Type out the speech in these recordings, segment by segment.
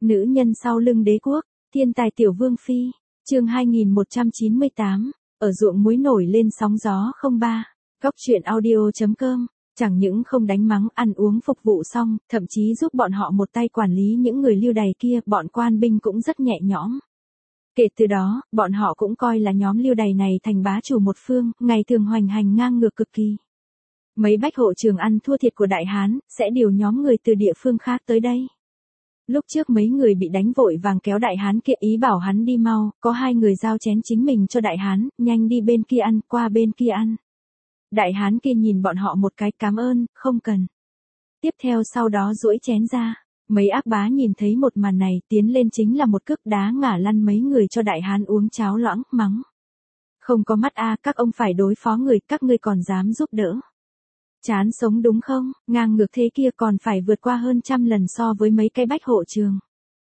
Nữ nhân sau lưng đế quốc, thiên tài tiểu vương phi, chương 2198, ở ruộng muối nổi lên sóng gió 03, góc truyện audio.com, chẳng những không đánh mắng ăn uống phục vụ xong, thậm chí giúp bọn họ một tay quản lý những người lưu đày kia, bọn quan binh cũng rất nhẹ nhõm. Kể từ đó, bọn họ cũng coi là nhóm lưu đày này thành bá chủ một phương, ngày thường hoành hành ngang ngược cực kỳ. Mấy bách hộ trường ăn thua thiệt của Đại Hán, sẽ điều nhóm người từ địa phương khác tới đây. Lúc trước mấy người bị đánh vội vàng kéo Đại Hán kia ý bảo hắn đi mau, có hai người giao chén chính mình cho Đại Hán, nhanh đi bên kia ăn, qua bên kia ăn. Đại Hán kia nhìn bọn họ một cái cảm ơn, không cần. Tiếp theo sau đó duỗi chén ra, mấy ác bá nhìn thấy một màn này tiến lên chính là một cước đá ngã lăn mấy người cho Đại Hán uống cháo loãng, mắng. Không có mắt a, các ông phải đối phó người, các ngươi còn dám giúp đỡ. Chán sống đúng không, ngang ngược thế kia còn phải vượt qua hơn 100 lần so với mấy cái bách hộ trường.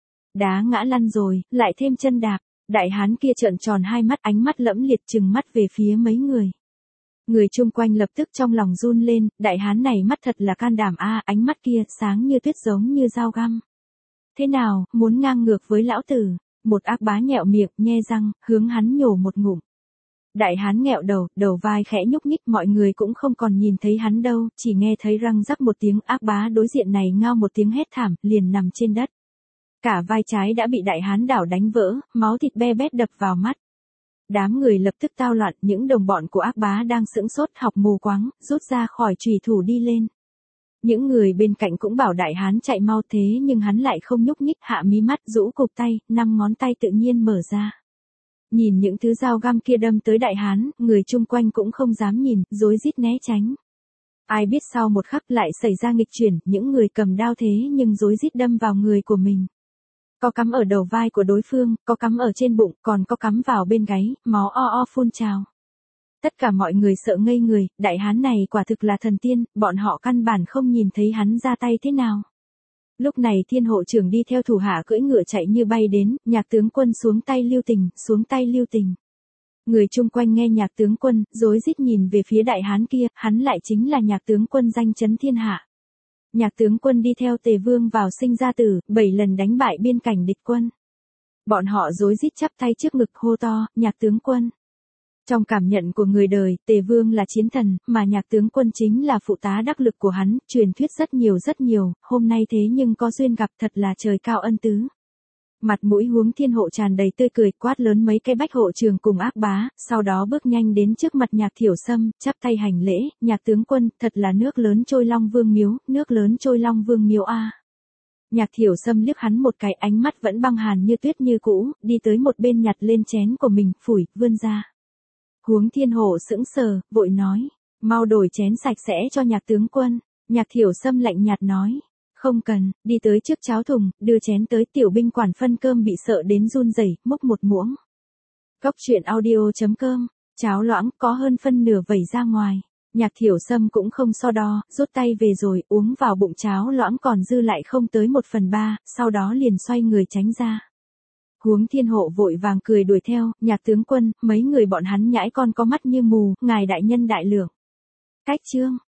Đá ngã lăn rồi, lại thêm chân đạp, Đại Hán kia trợn tròn hai mắt, ánh mắt lẫm liệt trừng mắt về phía mấy người. Người chung quanh lập tức trong lòng run lên, Đại Hán này mắt thật là can đảm a, ánh mắt kia sáng như tuyết giống như dao găm. Thế nào, muốn ngang ngược với lão tử? Một ác bá nhẹo miệng, nhe răng, hướng hắn nhổ một ngụm. Đại Hán nghẹo đầu, đầu vai khẽ nhúc nhích, mọi người cũng không còn nhìn thấy hắn đâu, chỉ nghe thấy răng rắc một tiếng, ác bá đối diện này ngao một tiếng hét thảm, liền nằm trên đất. Cả vai trái đã bị Đại Hán đảo đánh vỡ, máu thịt be bét đập vào mắt. Đám người lập tức tao loạn, những đồng bọn của ác bá đang sững sốt học mù quáng, rút ra khỏi chùy thủ đi lên. Những người bên cạnh cũng bảo Đại Hán chạy mau, thế nhưng hắn lại không nhúc nhích, hạ mí mắt, rũ cụp tay, 5 ngón tay tự nhiên mở ra. Nhìn những thứ dao găm kia đâm tới Đại Hán, người chung quanh cũng không dám nhìn, rối rít né tránh. Ai biết sau một khắc lại xảy ra nghịch chuyển, những người cầm đao thế nhưng rối rít đâm vào người của mình. Có cắm ở đầu vai của đối phương, có cắm ở trên bụng, còn có cắm vào bên gáy, máu o phun trào. Tất cả mọi người sợ ngây người, Đại Hán này quả thực là thần tiên, bọn họ căn bản không nhìn thấy hắn ra tay thế nào. Lúc này Thiên hộ trưởng đi theo thủ hạ cưỡi ngựa chạy như bay đến, Nhạc tướng quân xuống tay lưu tình, xuống tay lưu tình. Người chung quanh nghe Nhạc tướng quân, rối rít nhìn về phía Đại Hán kia, hắn lại chính là Nhạc tướng quân danh chấn thiên hạ. Nhạc tướng quân đi theo Tề Vương vào sinh ra tử, 7 lần đánh bại biên cảnh địch quân. Bọn họ rối rít chắp tay trước ngực hô to, Nhạc tướng quân. Trong cảm nhận của người đời, Tề Vương là chiến thần, mà Nhạc tướng quân chính là phụ tá đắc lực của hắn, truyền thuyết rất nhiều, hôm nay thế nhưng có duyên gặp, thật là trời cao ân tứ. Mặt mũi Huống Thiên hộ tràn đầy tươi cười, quát lớn mấy cái bách hộ trường cùng ác bá, sau đó bước nhanh đến trước mặt Nhạc Thiểu Sâm, chắp tay hành lễ, Nhạc tướng quân, thật là nước lớn trôi Long Vương miếu, nước lớn trôi Long Vương miếu a. Nhạc Thiểu Sâm liếc hắn một cái, ánh mắt vẫn băng hàn như tuyết như cũ, đi tới một bên nhặt lên chén của mình, phủi, vươn ra. Huống Thiên hộ sững sờ, vội nói, mau đổi chén sạch sẽ cho Nhạc tướng quân. Nhạc Thiểu Sâm lạnh nhạt nói, không cần, đi tới trước cháo thùng, đưa chén tới, tiểu binh quản phân cơm bị sợ đến run rẩy, múc một muỗng. Góc truyện audio.com, cháo loãng có hơn phân nửa vẩy ra ngoài. Nhạc Thiểu Sâm cũng không so đo, rút tay về rồi, uống vào bụng cháo loãng còn dư lại không tới 1/3, sau đó liền xoay người tránh ra. Huống Thiên hộ vội vàng cười đuổi theo, Nhạc tướng quân, mấy người bọn hắn nhãi con có mắt như mù, ngài đại nhân đại lượng. Cách chương.